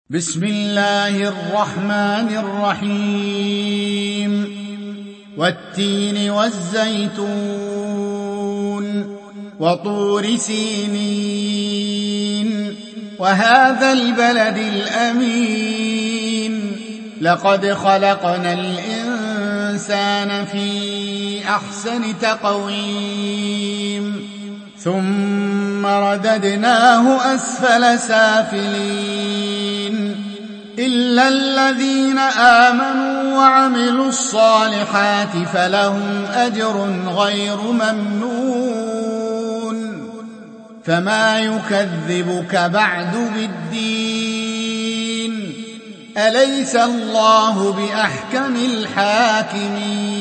بسم الله الرحمن الرحيم والتين والزيتون وطور سينين وهذا البلد الأمين لقد خلقنا الإنسان في أحسن تقويم ثم رددناه أسفل سافلين إلا الذين آمنوا وعملوا الصالحات فلهم أجر غير ممنون فما يكذبك بعد بالدين أليس الله بأحكم الحاكمين